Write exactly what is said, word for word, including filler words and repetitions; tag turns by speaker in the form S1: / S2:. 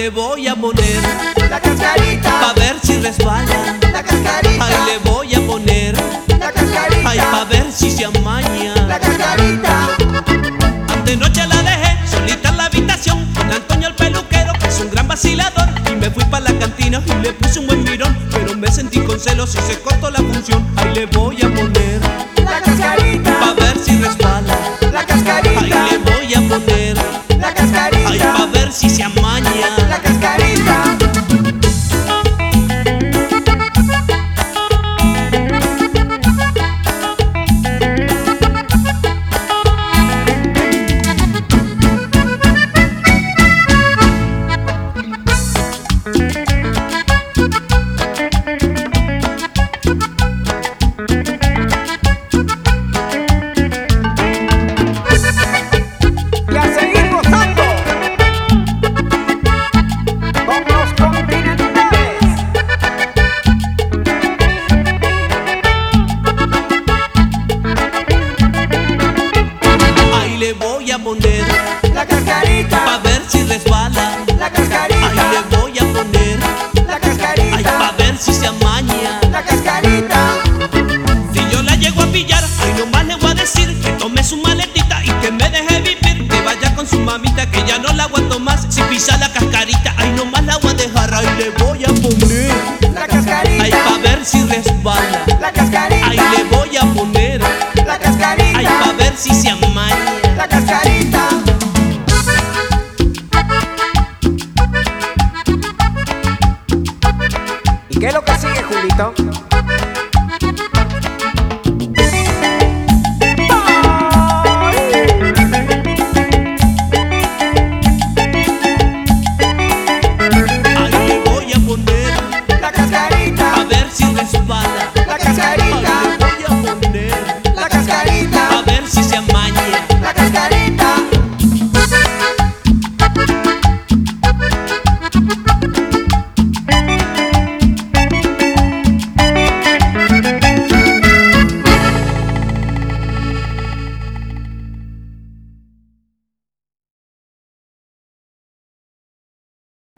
S1: le voy a poner
S2: la cascarita,
S1: pa' ver si resbala.
S2: la cascarita,
S1: Ahí le voy a poner,
S2: la cascarita,
S1: ay, pa' ver si se amaña.
S2: la cascarita.
S1: Antenoche la dejé solita en la habitación con Antonio el peluquero, que es un gran vacilador. Y me fui pa' la cantina y le puse un buen mirón, pero me sentí con celos y se cortó la función. Ahí le voy a poner
S2: La cascarita,
S1: pa' ver si resbala.
S2: la cascarita,
S1: Ahí le voy a poner,
S2: la cascarita,
S1: ay, pa' ver si se amaña.
S2: la cascarita. Y a seguir gozando con los continentales.
S1: Ahí le voy a poner
S2: La cascarita,
S1: pa' ver si resbala.
S2: la
S1: Ahí
S2: cascarita,
S1: le voy a poner,
S2: la
S1: ay,
S2: cascarita,
S1: pa' ver si se amaña.
S2: la cascarita.
S1: Si yo la llego a pillar, ay, nomás le voy a decir que tome su maletita y que me deje vivir. Que vaya con su mamita, que ya no la aguanto más. Si pisa la cascarita, ay, nomás la voy a dejar. Ahí le voy a poner,
S2: La
S1: ay,
S2: cascarita,
S1: pa' ver si resbala.
S2: la cascarita,
S1: Ahí le voy a poner,
S2: la
S1: ay,
S2: cascarita,
S1: pa' ver si se amaña.
S2: la cascarita. ¿Y qué es lo que sigue, Julito?